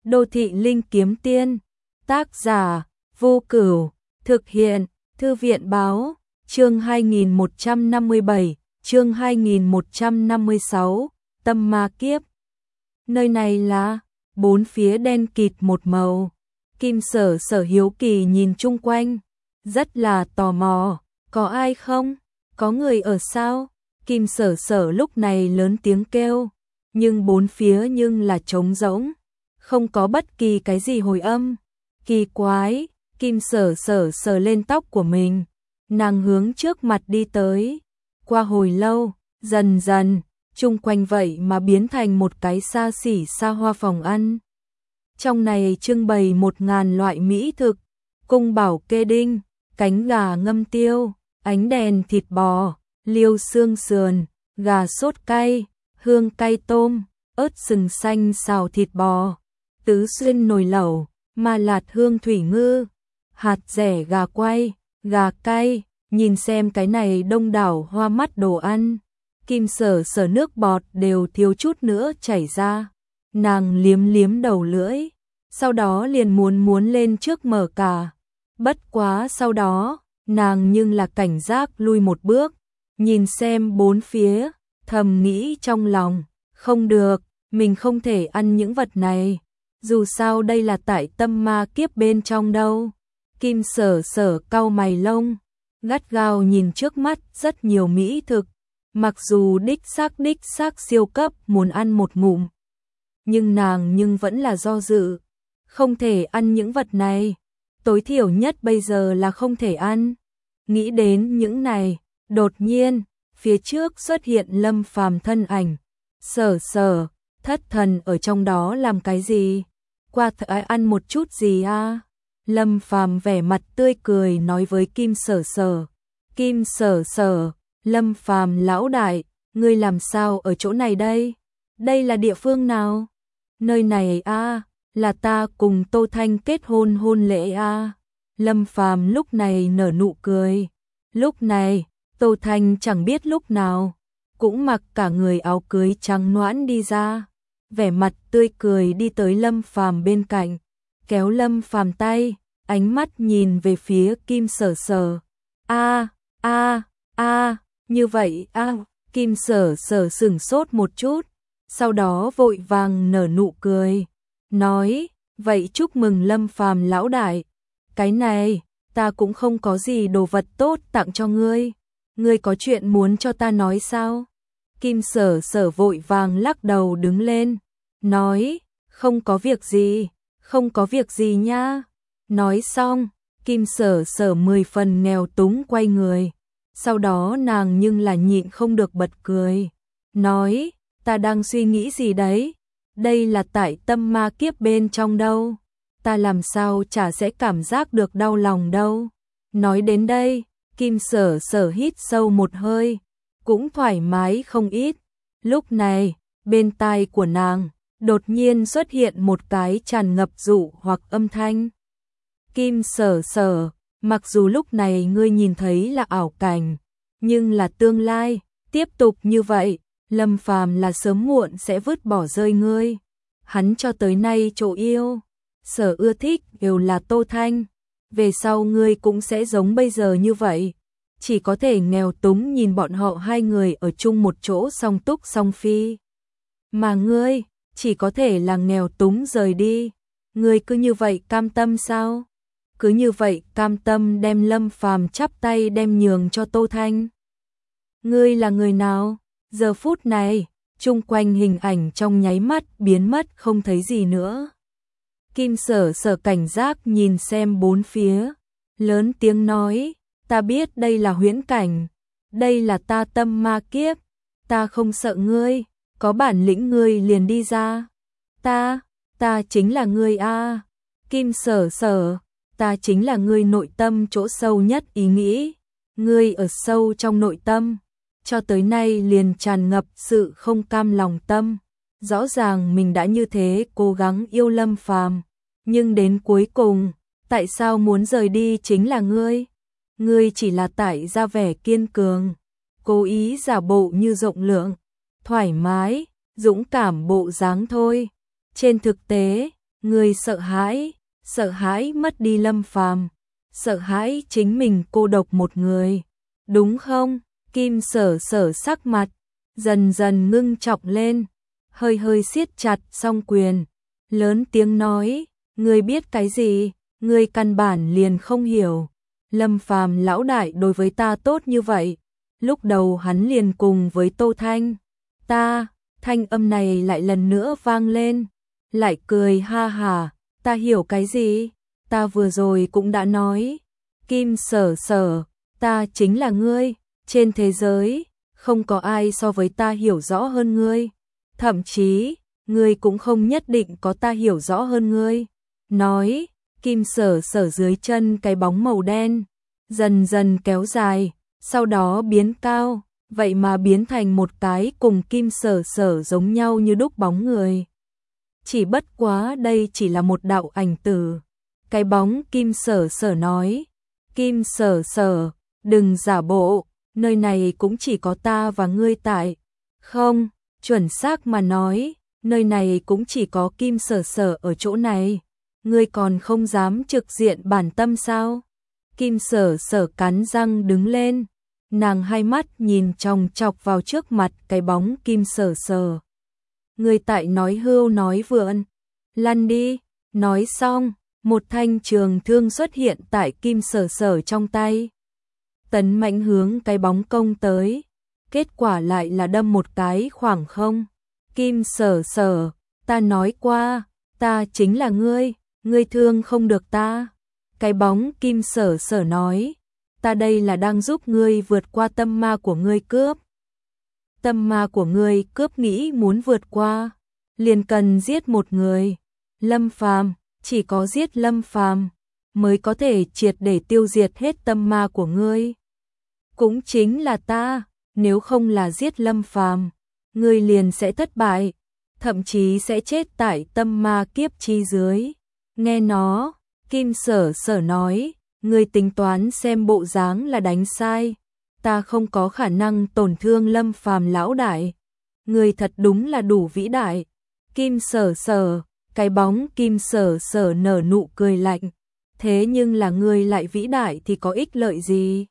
Đô thị linh kiếm tiên, tác giả Vô Cửu, thực hiện Thư viện báo, chương 2157, chương 2156, tâm ma kiếp. Nơi này là, bốn phía đen kịt một màu. Kim Sở Sở hiếu kỳ nhìn chung quanh, rất là tò mò, có ai không? Có người ở sao? Kim Sở Sở lúc này lớn tiếng kêu, nhưng bốn phía nhưng là trống rỗng, không có bất kỳ cái gì hồi âm. Kỳ quái, Kim Sở Sở sờ lên tóc của mình, nàng hướng trước mặt đi tới. Qua hồi lâu, dần dần, chung quanh vậy mà biến thành một cái xa xỉ xa hoa phòng ăn. Trong này trưng bày 1000 loại mỹ thực, cung bảo kê đinh, cánh gà ngâm tiêu, ánh đèn thịt bò, liêu xương sườn, gà sốt cay, hương cay tôm, ớt sừng xanh xào thịt bò, tứ xuyên nồi lẩu, ma lạt hương thủy ngư, hạt rẻ gà quay, gà cay. Nhìn xem cái này đông đảo hoa mắt đồ ăn, Kim Sở Sở nước bọt đều thiếu chút nữa chảy ra. Nàng liếm liếm đầu lưỡi, sau đó liền muốn lên trước mở cả. Bất quá sau đó, nàng nhưng là cảnh giác lui một bước, nhìn xem bốn phía, thầm nghĩ trong lòng, không được, mình không thể ăn những vật này, dù sao đây là tại tâm ma kiếp bên trong đâu. Kim Sở Sở cau mày lông, gắt gao nhìn trước mắt rất nhiều mỹ thực, mặc dù đích xác siêu cấp muốn ăn một ngụm, nhưng nàng vẫn là do dự, không thể ăn những vật này, tối thiểu nhất bây giờ là không thể ăn. Nghĩ đến những này, đột nhiên, phía trước xuất hiện Lâm Phàm thân ảnh. Sở Sở, thất thần ở trong đó làm cái gì? Qua thợ ăn một chút gì à? Lâm Phàm vẻ mặt tươi cười nói với Kim Sở Sở. Kim Sở Sở, Lâm Phàm lão đại, ngươi làm sao ở chỗ này đây? Đây là địa phương nào? Nơi này à, là ta cùng Tô Thanh kết hôn lễ à? Lâm Phàm lúc này nở nụ cười. Lúc này, Tô Thanh chẳng biết lúc nào, cũng mặc cả người áo cưới trắng nõn đi ra, vẻ mặt tươi cười đi tới Lâm Phàm bên cạnh, kéo Lâm Phàm tay, ánh mắt nhìn về phía Kim Sở Sở. Như vậy Kim Sở Sở sửng sốt một chút, sau đó vội vàng nở nụ cười, nói, vậy chúc mừng Lâm Phàm lão đại, cái này, ta cũng không có gì đồ vật tốt tặng cho ngươi, ngươi có chuyện muốn cho ta nói sao? Kim Sở Sở vội vàng lắc đầu đứng lên, nói, không có việc gì nha. Nói xong, Kim Sở Sở 10 phần nghèo túng quay người, sau đó nàng nhưng là nhịn không được bật cười, nói, ta đang suy nghĩ gì đấy, đây là tại tâm ma kiếp bên trong đâu, ta làm sao chả sẽ cảm giác được đau lòng đâu. Nói đến đây, Kim Sở Sở hít sâu một hơi, cũng thoải mái không ít. Lúc này, bên tai của nàng, đột nhiên xuất hiện một cái tràn ngập dụ hoặc âm thanh. Kim Sở Sở, mặc dù lúc này ngươi nhìn thấy là ảo cảnh, nhưng là tương lai, tiếp tục như vậy, Lâm Phàm là sớm muộn sẽ vứt bỏ rơi ngươi. Hắn cho tới nay chỗ yêu, sở ưa thích đều là Tô Thanh, về sau ngươi cũng sẽ giống bây giờ như vậy, chỉ có thể nghèo túng nhìn bọn họ hai người ở chung một chỗ song túc song phi. Mà ngươi, chỉ có thể là nghèo túng rời đi, ngươi cứ như vậy cam tâm sao? Cứ như vậy cam tâm đem Lâm Phàm chắp tay đem nhường cho Tô Thanh. Ngươi là người nào? Giờ phút này, chung quanh hình ảnh trong nháy mắt biến mất không thấy gì nữa. Kim Sở Sở cảnh giác nhìn xem bốn phía, lớn tiếng nói, ta biết đây là huyễn cảnh, đây là ta tâm ma kiếp, ta không sợ ngươi, có bản lĩnh ngươi liền đi ra. Ta chính là ngươi a. Kim Sở Sở, ta chính là ngươi nội tâm chỗ sâu nhất ý nghĩ, ngươi ở sâu trong nội tâm, cho tới nay liền tràn ngập sự không cam lòng tâm. Rõ ràng mình đã như thế cố gắng yêu Lâm Phàm, nhưng đến cuối cùng, tại sao muốn rời đi chính là ngươi? Ngươi chỉ là tại ra vẻ kiên cường, cố ý giả bộ như rộng lượng, thoải mái, dũng cảm bộ dáng thôi. Trên thực tế, Ngươi sợ hãi mất đi Lâm Phàm, sợ hãi chính mình cô độc một người, đúng không? Kim Sở Sở sắc mặt dần dần ngưng trọng lên, hơi hơi siết chặt song quyền, lớn tiếng nói, ngươi biết cái gì? Ngươi căn bản liền không hiểu. Lâm Phàm lão đại đối với ta tốt như vậy, lúc đầu hắn liền cùng với Tô Thanh. Thanh âm này lại lần nữa vang lên, lại cười ha hà, ta hiểu cái gì? Ta vừa rồi cũng đã nói, Kim Sở Sở, ta chính là ngươi, trên thế giới, không có ai so với ta hiểu rõ hơn ngươi, thậm chí, ngươi cũng không nhất định có ta hiểu rõ hơn ngươi. Nói, Kim Sở Sở dưới chân cái bóng màu đen, dần dần kéo dài, sau đó biến cao, vậy mà biến thành một cái cùng Kim Sở Sở giống nhau như đúc bóng người. Chỉ bất quá đây chỉ là một đạo ảnh tử. Cái bóng Kim Sở Sở nói, Kim Sở Sở, đừng giả bộ, nơi này cũng chỉ có ta và ngươi tại. Không, chuẩn xác mà nói, nơi này cũng chỉ có Kim Sở Sở ở chỗ này. Ngươi còn không dám trực diện bản tâm sao? Kim Sở Sở cắn răng đứng lên, nàng hai mắt nhìn chòng chọc vào trước mặt cái bóng Kim Sở Sở. Ngươi tại nói hưu nói vượn, lăn đi. Nói xong, một thanh trường thương xuất hiện tại Kim Sở Sở trong tay. Tấn mạnh hướng cái bóng công tới, kết quả lại là đâm một cái khoảng không. Kim Sở Sở, ta nói qua, ta chính là ngươi, ngươi thương không được ta. Cái bóng Kim Sở Sở nói, ta đây là đang giúp ngươi vượt qua tâm ma của ngươi cướp. Tâm ma của ngươi cướp nghĩ muốn vượt qua, liền cần giết một người. Lâm Phàm, chỉ có giết Lâm Phàm mới có thể triệt để tiêu diệt hết tâm ma của ngươi. Cũng chính là ta, nếu không là giết Lâm Phàm, ngươi liền sẽ thất bại, thậm chí sẽ chết tại tâm ma kiếp chi dưới. Nghe nó, Kim Sở Sở nói, ngươi tính toán xem bộ dáng là đánh sai, ta không có khả năng tổn thương Lâm Phàm lão đại. Ngươi thật đúng là đủ vĩ đại. Kim Sở Sở, cái bóng Kim Sở Sở nở nụ cười lạnh, thế nhưng là ngươi lại vĩ đại thì có ích lợi gì?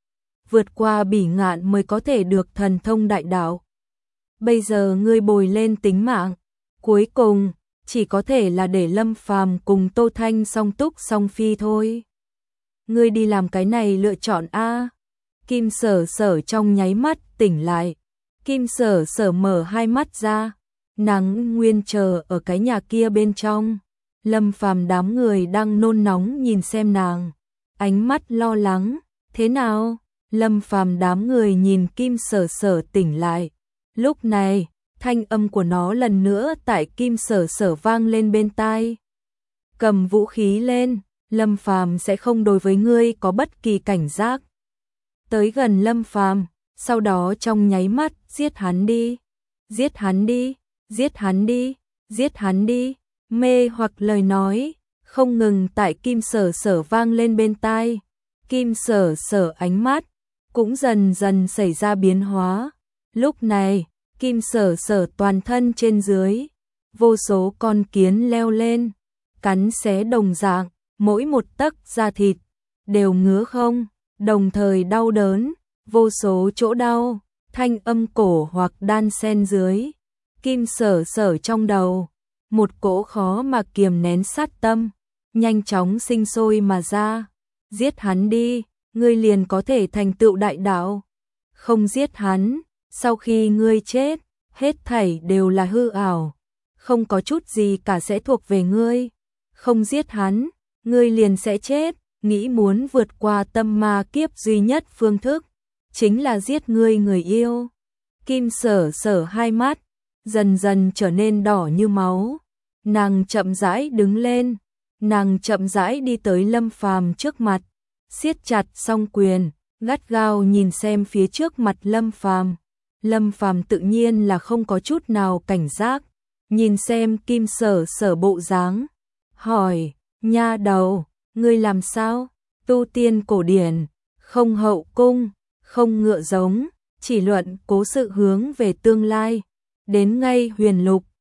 Vượt qua bỉ ngạn mới có thể được thần thông đại đạo. Bây giờ ngươi bồi lên tính mạng, cuối cùng chỉ có thể là để Lâm Phàm cùng Tô Thanh song túc song phi thôi. Ngươi đi làm cái này lựa chọn a. Kim Sở Sở trong nháy mắt tỉnh lại. Kim Sở Sở mở hai mắt ra, nàng nguyên chờ ở cái nhà kia bên trong. Lâm Phàm đám người đang nôn nóng nhìn xem nàng, ánh mắt lo lắng, thế nào? Lâm Phàm đám người nhìn Kim Sở Sở tỉnh lại. Lúc này, thanh âm của nó lần nữa tại Kim Sở Sở vang lên bên tai. Cầm vũ khí lên, Lâm Phàm sẽ không đối với ngươi có bất kỳ cảnh giác. Tới gần Lâm Phàm, sau đó trong nháy mắt giết hắn đi, giết hắn đi, giết hắn đi, giết hắn đi. Mê hoặc lời nói không ngừng tại Kim Sở Sở vang lên bên tai. Kim Sở Sở ánh mắt cũng dần dần xảy ra biến hóa. Lúc này, Kim Sở Sở toàn thân trên dưới, vô số con kiến leo lên, cắn xé đồng dạng, mỗi một tấc da thịt đều ngứa không, đồng thời đau đớn, vô số chỗ đau, thanh âm cổ hoặc đan xen dưới. Kim Sở Sở trong đầu, một cỗ khó mà kiềm nén sát tâm, nhanh chóng sinh sôi mà ra. Giết hắn đi, ngươi liền có thể thành tựu đại đạo. Không giết hắn, sau khi ngươi chết, hết thảy đều là hư ảo, không có chút gì cả sẽ thuộc về ngươi. Không giết hắn, ngươi liền sẽ chết. Nghĩ muốn vượt qua tâm ma kiếp duy nhất phương thức, chính là giết ngươi người yêu. Kim Sở Sở hai mắt dần dần trở nên đỏ như máu. Nàng chậm rãi đứng lên, nàng chậm rãi đi tới Lâm Phàm trước mặt, siết chặt song quyền, gắt gao nhìn xem phía trước mặt Lâm Phàm. Lâm Phàm tự nhiên là không có chút nào cảnh giác, nhìn xem Kim Sở Sở bộ dáng, hỏi, nha đầu, ngươi làm sao? Tu tiên cổ điển, không hậu cung, không ngựa giống, chỉ luận cố sự hướng về tương lai, đến ngay huyền lục,